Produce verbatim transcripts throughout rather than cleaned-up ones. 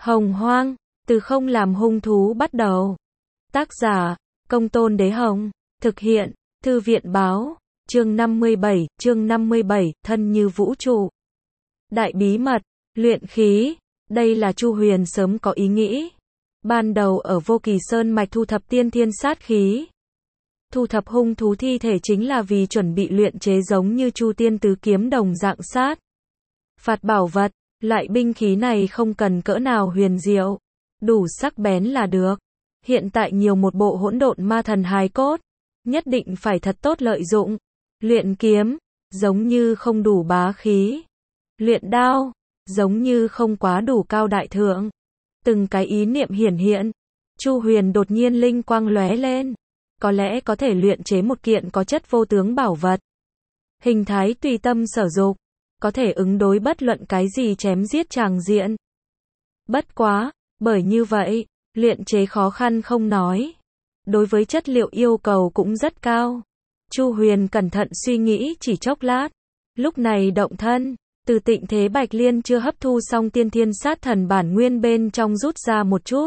Hồng Hoang, từ không làm hung thú bắt đầu. Tác giả, Công Tôn Đế Hồng. Thực hiện, Thư viện Báo. Chương năm mươi bảy, chương năm mươi bảy, thân như vũ trụ. Đại bí mật, luyện khí. Đây là Chu Huyền sớm có ý nghĩ. Ban đầu ở Vô Kỳ Sơn mạch thu thập tiên thiên sát khí. Thu thập hung thú thi thể chính là vì chuẩn bị luyện chế giống như Chu Tiên Tứ Kiếm đồng dạng sát. Phạt bảo vật, loại binh khí này không cần cỡ nào huyền diệu, đủ sắc bén là được. Hiện tại nhiều một bộ hỗn độn ma thần hài cốt, nhất định phải thật tốt lợi dụng. Luyện kiếm, giống như không đủ bá khí. Luyện đao, giống như không quá đủ cao đại thượng. Từng cái ý niệm hiển hiện, Chu Huyền đột nhiên linh quang lóe lên. Có lẽ có thể luyện chế một kiện có chất vô tướng bảo vật. Hình thái tùy tâm sở dục, có thể ứng đối bất luận cái gì chém giết tràng diện. Bất quá, bởi như vậy, luyện chế khó khăn không nói. Đối với chất liệu yêu cầu cũng rất cao. Chu Huyền cẩn thận suy nghĩ chỉ chốc lát. Lúc này động thân, từ Tịnh Thế Bạch Liên chưa hấp thu xong tiên thiên sát thần bản nguyên bên trong rút ra một chút.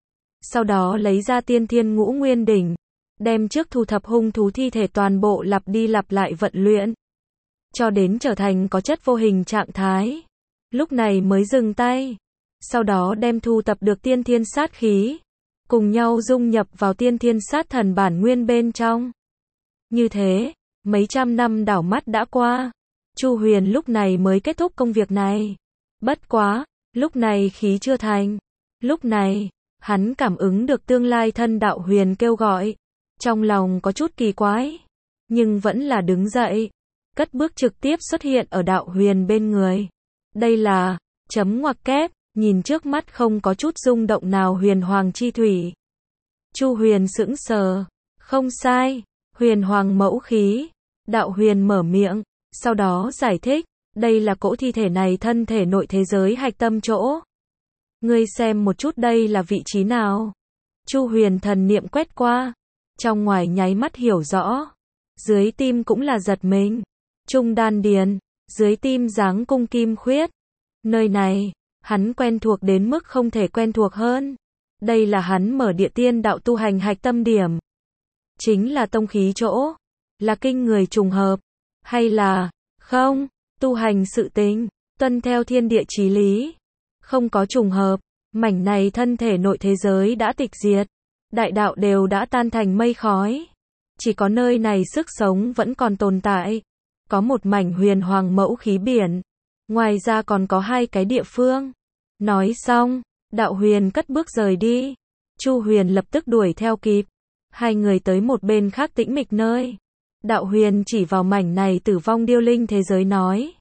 Sau đó lấy ra tiên thiên ngũ nguyên đỉnh. Đem trước thu thập hung thú thi thể toàn bộ lặp đi lặp lại vận luyện. Cho đến trở thành có chất vô hình trạng thái. Lúc này mới dừng tay. Sau đó đem thu tập được tiên thiên sát khí. Cùng nhau dung nhập vào tiên thiên sát thần bản nguyên bên trong. Như thế, mấy trăm năm đảo mắt đã qua. Chu Huyền lúc này mới kết thúc công việc này. Bất quá, lúc này khí chưa thành. Lúc này, hắn cảm ứng được tương lai thân đạo huyền kêu gọi. Trong lòng có chút kỳ quái. Nhưng vẫn là đứng dậy. Cất bước trực tiếp xuất hiện ở đạo huyền bên người. Đây là, chấm ngoặc kép, nhìn trước mắt không có chút rung động nào huyền hoàng chi thủy. Chu Huyền sững sờ. Không sai, huyền hoàng mẫu khí. Đạo huyền mở miệng, sau đó giải thích. Đây là cỗ thi thể này thân thể nội thế giới hạch tâm chỗ. Ngươi xem một chút đây là vị trí nào. Chu Huyền thần niệm quét qua. Trong ngoài nháy mắt hiểu rõ. Dưới tim cũng là giật mình. Trung đan điền, dưới tim dáng cung kim khuyết. Nơi này, hắn quen thuộc đến mức không thể quen thuộc hơn. Đây là hắn mở địa tiên đạo tu hành hạch tâm điểm. Chính là tông khí chỗ. Là kinh người trùng hợp. Hay là, không, tu hành sự tính, tuân theo thiên địa chí lý. Không có trùng hợp, mảnh này thân thể nội thế giới đã tịch diệt. Đại đạo đều đã tan thành mây khói. Chỉ có nơi này sức sống vẫn còn tồn tại. Có một mảnh huyền hoàng mẫu khí biển. Ngoài ra còn có hai cái địa phương. Nói xong, đạo huyền cất bước rời đi. Chu Huyền lập tức đuổi theo kịp. Hai người tới một bên khác tĩnh mịch nơi. Đạo huyền chỉ vào mảnh này tử vong điêu linh thế giới nói.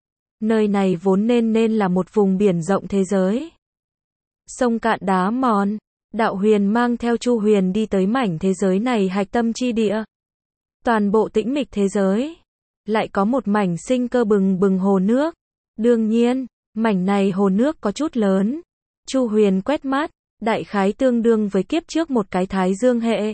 Nơi này vốn nên nên là một vùng biển rộng thế giới. Sông cạn đá mòn. Đạo huyền mang theo Chu Huyền đi tới mảnh thế giới này hạch tâm chi địa. Toàn bộ tĩnh mịch thế giới. Lại có một mảnh sinh cơ bừng bừng hồ nước. Đương nhiên, mảnh này hồ nước có chút lớn. Chu Huyền quét mắt, đại khái tương đương với kiếp trước một cái thái dương hệ.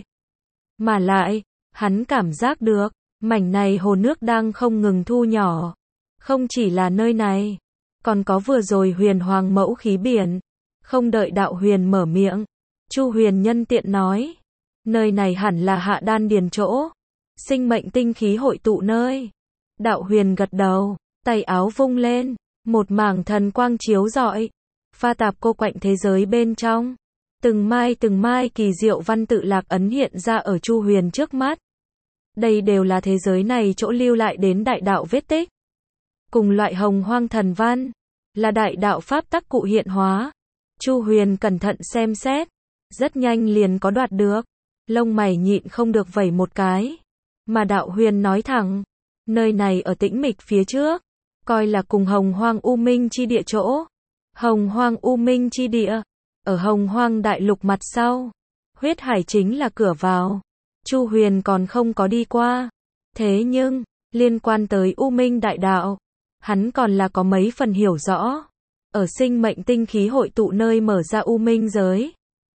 Mà lại, hắn cảm giác được, mảnh này hồ nước đang không ngừng thu nhỏ. Không chỉ là nơi này, còn có vừa rồi huyền hoàng mẫu khí biển. Không đợi đạo huyền mở miệng, Chu Huyền nhân tiện nói. Nơi này hẳn là hạ đan điền chỗ. Sinh mệnh tinh khí hội tụ nơi. Đạo huyền gật đầu, tay áo vung lên. Một mảng thần quang chiếu rọi. Pha tạp cô quạnh thế giới bên trong. Từng mai từng mai kỳ diệu văn tự lạc ấn hiện ra ở Chu Huyền trước mắt. Đây đều là thế giới này chỗ lưu lại đến đại đạo vết tích. Cùng loại hồng hoang thần văn. Là đại đạo pháp tắc cụ hiện hóa. Chu Huyền cẩn thận xem xét. Rất nhanh liền có đoạt được. Lông mày nhịn không được vẩy một cái. Mà đạo huyền nói thẳng. Nơi này ở tĩnh mịch phía trước. Coi là cùng hồng hoang u minh chi địa chỗ. Hồng hoang u minh chi địa. Ở hồng hoang đại lục mặt sau. Huyết hải chính là cửa vào. Chu Huyền còn không có đi qua. Thế nhưng, liên quan tới u minh đại đạo. Hắn còn là có mấy phần hiểu rõ. Ở sinh mệnh tinh khí hội tụ nơi mở ra u minh giới.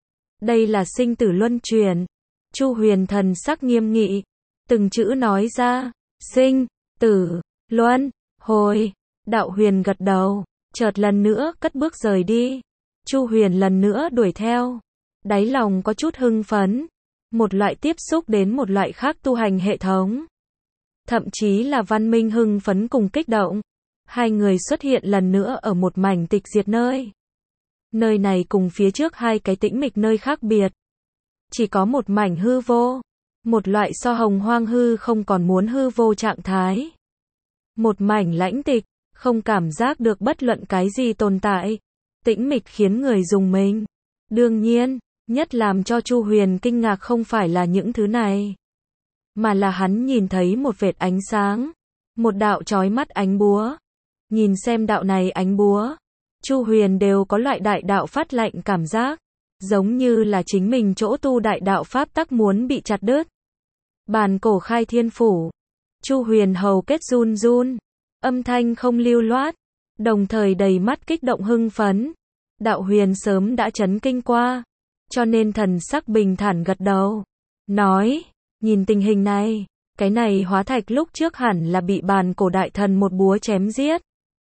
Đây là sinh tử luân chuyển. Chu Huyền thần sắc nghiêm nghị. Từng chữ nói ra. Sinh, tử, luân, hồi. Đạo huyền gật đầu. Chợt lần nữa cất bước rời đi. Chu Huyền lần nữa đuổi theo. Đáy lòng có chút hưng phấn. Một loại tiếp xúc đến một loại khác tu hành hệ thống. Thậm chí là văn minh hưng phấn cùng kích động. Hai người xuất hiện lần nữa ở một mảnh tịch diệt nơi. Nơi này cùng phía trước hai cái tĩnh mịch nơi khác biệt. Chỉ có một mảnh hư vô. Một loại so hồng hoang hư không còn muốn hư vô trạng thái. Một mảnh lãnh tịch, không cảm giác được bất luận cái gì tồn tại. Tĩnh mịch khiến người dùng mình. Đương nhiên, nhất làm cho Chu Huyền kinh ngạc không phải là những thứ này. Mà là hắn nhìn thấy một vệt ánh sáng. Một đạo chói mắt ánh búa. Nhìn xem đạo này ánh búa. Chu Huyền đều có loại đại đạo phát lạnh cảm giác. Giống như là chính mình chỗ tu đại đạo pháp tắc muốn bị chặt đứt. Bàn cổ khai thiên phủ. Chu Huyền hầu kết run run. Âm thanh không lưu loát. Đồng thời đầy mắt kích động hưng phấn. Đạo Huyền sớm đã chấn kinh qua. Cho nên thần sắc bình thản gật đầu. Nói, nhìn tình hình này. Cái này hóa thạch lúc trước hẳn là bị bàn cổ đại thần một búa chém giết.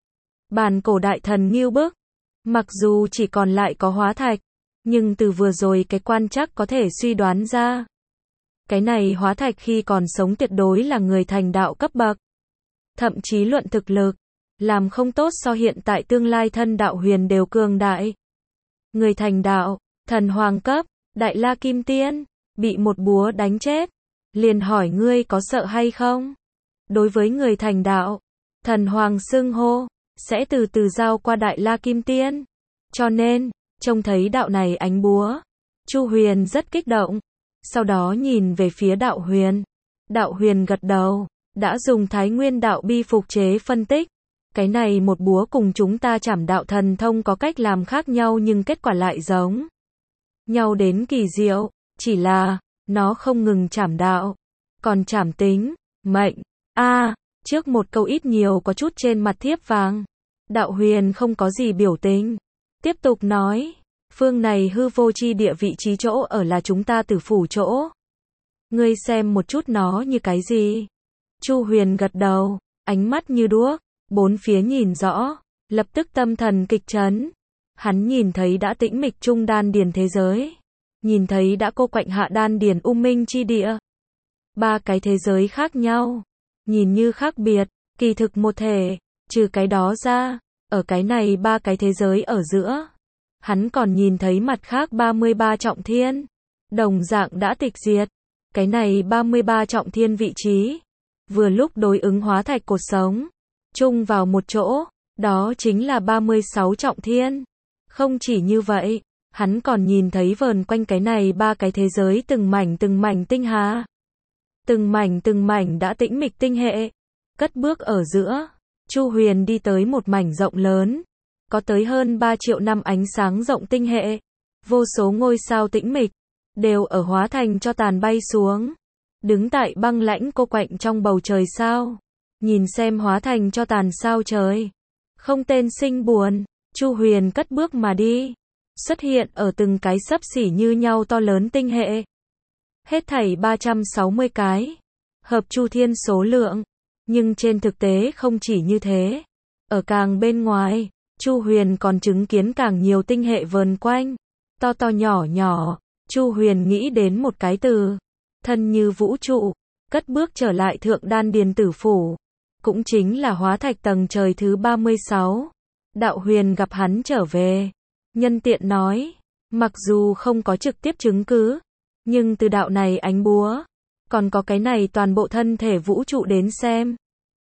Bàn cổ đại thần nghiêu bức. Mặc dù chỉ còn lại có hóa thạch. Nhưng từ vừa rồi cái quan chắc có thể suy đoán ra. Cái này hóa thạch khi còn sống tuyệt đối là người thành đạo cấp bậc. Thậm chí luận thực lực. Làm không tốt so hiện tại tương lai thân đạo huyền đều cường đại. Người thành đạo, thần hoàng cấp, đại la kim tiên, bị một búa đánh chết. Liền hỏi ngươi có sợ hay không? Đối với người thành đạo, thần hoàng xưng hô, sẽ từ từ giao qua đại la kim tiên. Cho nên, trông thấy đạo này ánh búa, Chu Huyền rất kích động. Sau đó nhìn về phía đạo huyền. Đạo huyền gật đầu, đã dùng Thái Nguyên đạo bi phục chế phân tích. Cái này một búa cùng chúng ta trảm đạo thần thông có cách làm khác nhau nhưng kết quả lại giống nhau đến kỳ diệu, chỉ là nó không ngừng trảm đạo, còn trảm tính, mệnh. A, à, trước một câu ít nhiều có chút trên mặt thiếp vàng. Đạo huyền không có gì biểu tình. Tiếp tục nói, phương này hư vô chi địa vị trí chỗ ở là chúng ta Tử phủ chỗ. Ngươi xem một chút nó như cái gì? Chu Huyền gật đầu, ánh mắt như đuốc, bốn phía nhìn rõ, lập tức tâm thần kịch chấn. Hắn nhìn thấy đã tĩnh mịch trung đan điền thế giới. Nhìn thấy đã cô quạnh hạ đan điền u minh chi địa. Ba cái thế giới khác nhau. Nhìn như khác biệt, kỳ thực một thể. Trừ cái đó ra, ở cái này ba cái thế giới ở giữa. Hắn còn nhìn thấy mặt khác ba mươi ba trọng thiên. Đồng dạng đã tịch diệt. Cái này ba mươi ba trọng thiên vị trí. Vừa lúc đối ứng hóa thạch cột sống. Chung vào một chỗ. Đó chính là ba mươi sáu trọng thiên. Không chỉ như vậy. Hắn còn nhìn thấy vờn quanh cái này ba cái thế giới từng mảnh từng mảnh tinh hà. Từng mảnh từng mảnh đã tĩnh mịch tinh hệ. Cất bước ở giữa. Chu Huyền đi tới một mảnh rộng lớn. Có tới hơn ba triệu năm ánh sáng rộng tinh hệ. Vô số ngôi sao tĩnh mịch. Đều ở hóa thành cho tàn bay xuống. Đứng tại băng lãnh cô quạnh trong bầu trời sao. Nhìn xem hóa thành cho tàn sao trời. Không tên sinh buồn. Chu Huyền cất bước mà đi. Xuất hiện ở từng cái xấp xỉ như nhau to lớn tinh hệ. Hết thảy ba trăm sáu mươi cái. Hợp chu thiên số lượng. Nhưng trên thực tế không chỉ như thế. Ở càng bên ngoài, Chu Huyền còn chứng kiến càng nhiều tinh hệ vờn quanh. To to nhỏ nhỏ. Chu Huyền nghĩ đến một cái từ. Thân như vũ trụ. Cất bước trở lại thượng đan điền tử phủ. Cũng chính là hóa thạch tầng trời thứ ba mươi sáu. Đạo Huyền gặp hắn trở về. Nhân tiện nói. Mặc dù không có trực tiếp chứng cứ. Nhưng từ đạo này ánh búa. Còn có cái này toàn bộ thân thể vũ trụ đến xem.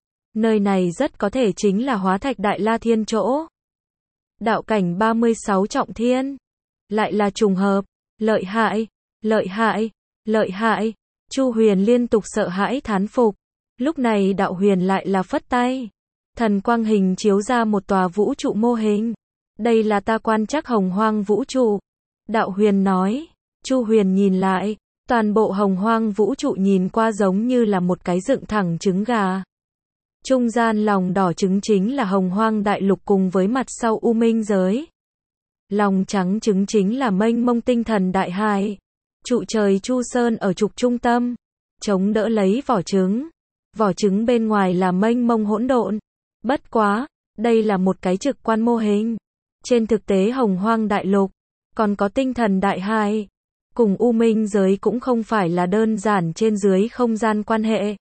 Nơi này rất có thể chính là hóa thạch đại la thiên chỗ. Đạo cảnh ba mươi sáu trọng thiên. Lại là trùng hợp. Lợi hại. Lợi hại. Lợi hại. Chu Huyền liên tục sợ hãi thán phục. Lúc này đạo Huyền lại là phất tay. Thần quang hình chiếu ra một tòa vũ trụ mô hình. Đây là ta quan trắc hồng hoang vũ trụ. Đạo Huyền nói. Chu Huyền nhìn lại. Toàn bộ hồng hoang vũ trụ nhìn qua giống như là một cái dựng thẳng trứng gà. Trung gian lòng đỏ trứng chính là hồng hoang đại lục cùng với mặt sau u minh giới. Lòng trắng trứng chính là mênh mông tinh thần đại hải. Trụ trời Chu Sơn ở trục trung tâm. Chống đỡ lấy vỏ trứng. Vỏ trứng bên ngoài là mênh mông hỗn độn. Bất quá, đây là một cái trực quan mô hình. Trên thực tế Hồng Hoang Đại Lục, còn có tinh thần đại hải, cùng U Minh giới cũng không phải là đơn giản trên dưới không gian quan hệ,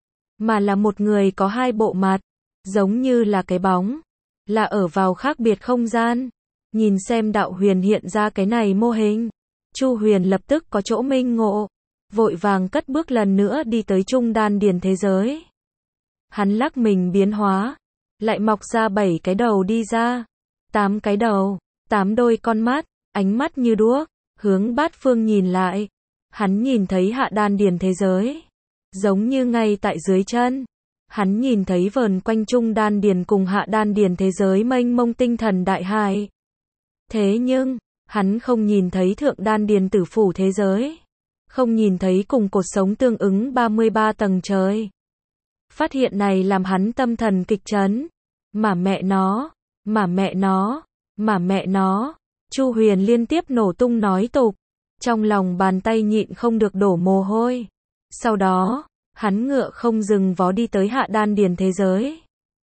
mà là một người có hai bộ mặt, giống như là cái bóng, là ở vào khác biệt không gian. Nhìn xem Đạo Huyền hiện ra cái này mô hình, Chu Huyền lập tức có chỗ minh ngộ, vội vàng cất bước lần nữa đi tới Trung Đan Điền thế giới. Hắn lắc mình biến hóa, lại mọc ra bảy cái đầu đi ra, tám cái đầu, tám đôi con mắt, ánh mắt như đuốc, hướng bát phương nhìn lại. Hắn nhìn thấy Hạ Đan Điền thế giới, giống như ngay tại dưới chân. Hắn nhìn thấy vờn quanh Trung Đan Điền cùng Hạ Đan Điền thế giới mênh mông tinh thần đại hải. Thế nhưng, hắn không nhìn thấy Thượng Đan Điền tử phủ thế giới, không nhìn thấy cùng cột sống tương ứng ba mươi ba tầng trời. Phát hiện này làm hắn tâm thần kịch chấn. Mà mẹ nó, mà mẹ nó, mà mẹ nó, Chu Huyền liên tiếp nổ tung nói tục, trong lòng bàn tay nhịn không được đổ mồ hôi. Sau đó, hắn ngựa không dừng vó đi tới Hạ Đan Điền thế giới.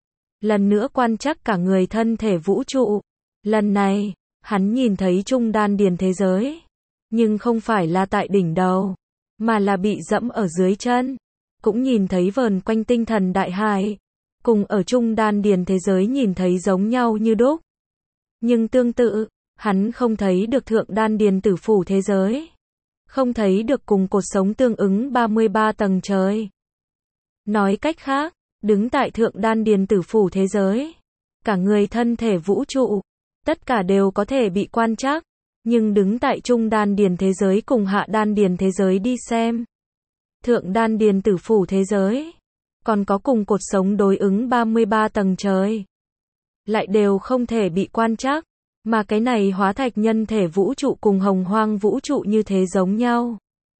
Lần nữa quan trắc cả người thân thể vũ trụ. Lần này, hắn nhìn thấy Trung Đan Điền thế giới, nhưng không phải là tại đỉnh đầu, mà là bị dẫm ở dưới chân. Cũng nhìn thấy vờn quanh tinh thần đại hải, cùng ở Trung Đan Điền thế giới nhìn thấy giống nhau như đúc. Nhưng tương tự, hắn không thấy được Thượng Đan Điền tử phủ thế giới, không thấy được cùng cột sống tương ứng ba mươi ba tầng trời. Nói cách khác, đứng tại Thượng Đan Điền tử phủ thế giới, cả người thân thể vũ trụ, tất cả đều có thể bị quan trắc, nhưng đứng tại Trung Đan Điền thế giới cùng Hạ Đan Điền thế giới đi xem. Thượng Đan Điền tử phủ thế giới, còn có cùng cột sống đối ứng ba mươi ba tầng trời, lại đều không thể bị quan trắc, mà cái này hóa thạch nhân thể vũ trụ cùng Hồng Hoang vũ trụ như thế giống nhau.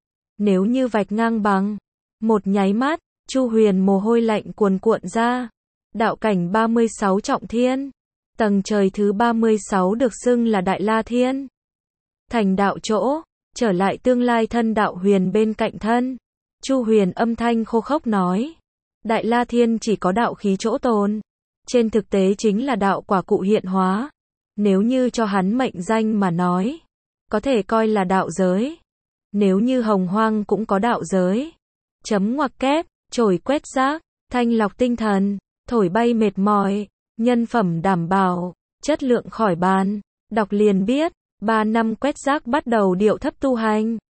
Nếu như vạch ngang bằng, một nháy mắt, Chu Huyền mồ hôi lạnh cuồn cuộn ra. Đạo cảnh ba mươi sáu trọng thiên, tầng trời thứ ba mươi sáu được xưng là Đại La Thiên. Thành đạo chỗ, trở lại tương lai thân Đạo Huyền bên cạnh thân. Chu Huyền âm thanh khô khốc nói, Đại La Thiên chỉ có đạo khí chỗ tồn, trên thực tế chính là đạo quả cụ hiện hóa. Nếu như cho hắn mệnh danh mà nói, có thể coi là đạo giới. Nếu như Hồng Hoang cũng có đạo giới, chấm ngoặc kép, trồi quét rác, thanh lọc tinh thần, thổi bay mệt mỏi, nhân phẩm đảm bảo, chất lượng khỏi bàn. Đọc liền biết, ba năm quét rác bắt đầu điệu thấp tu hành.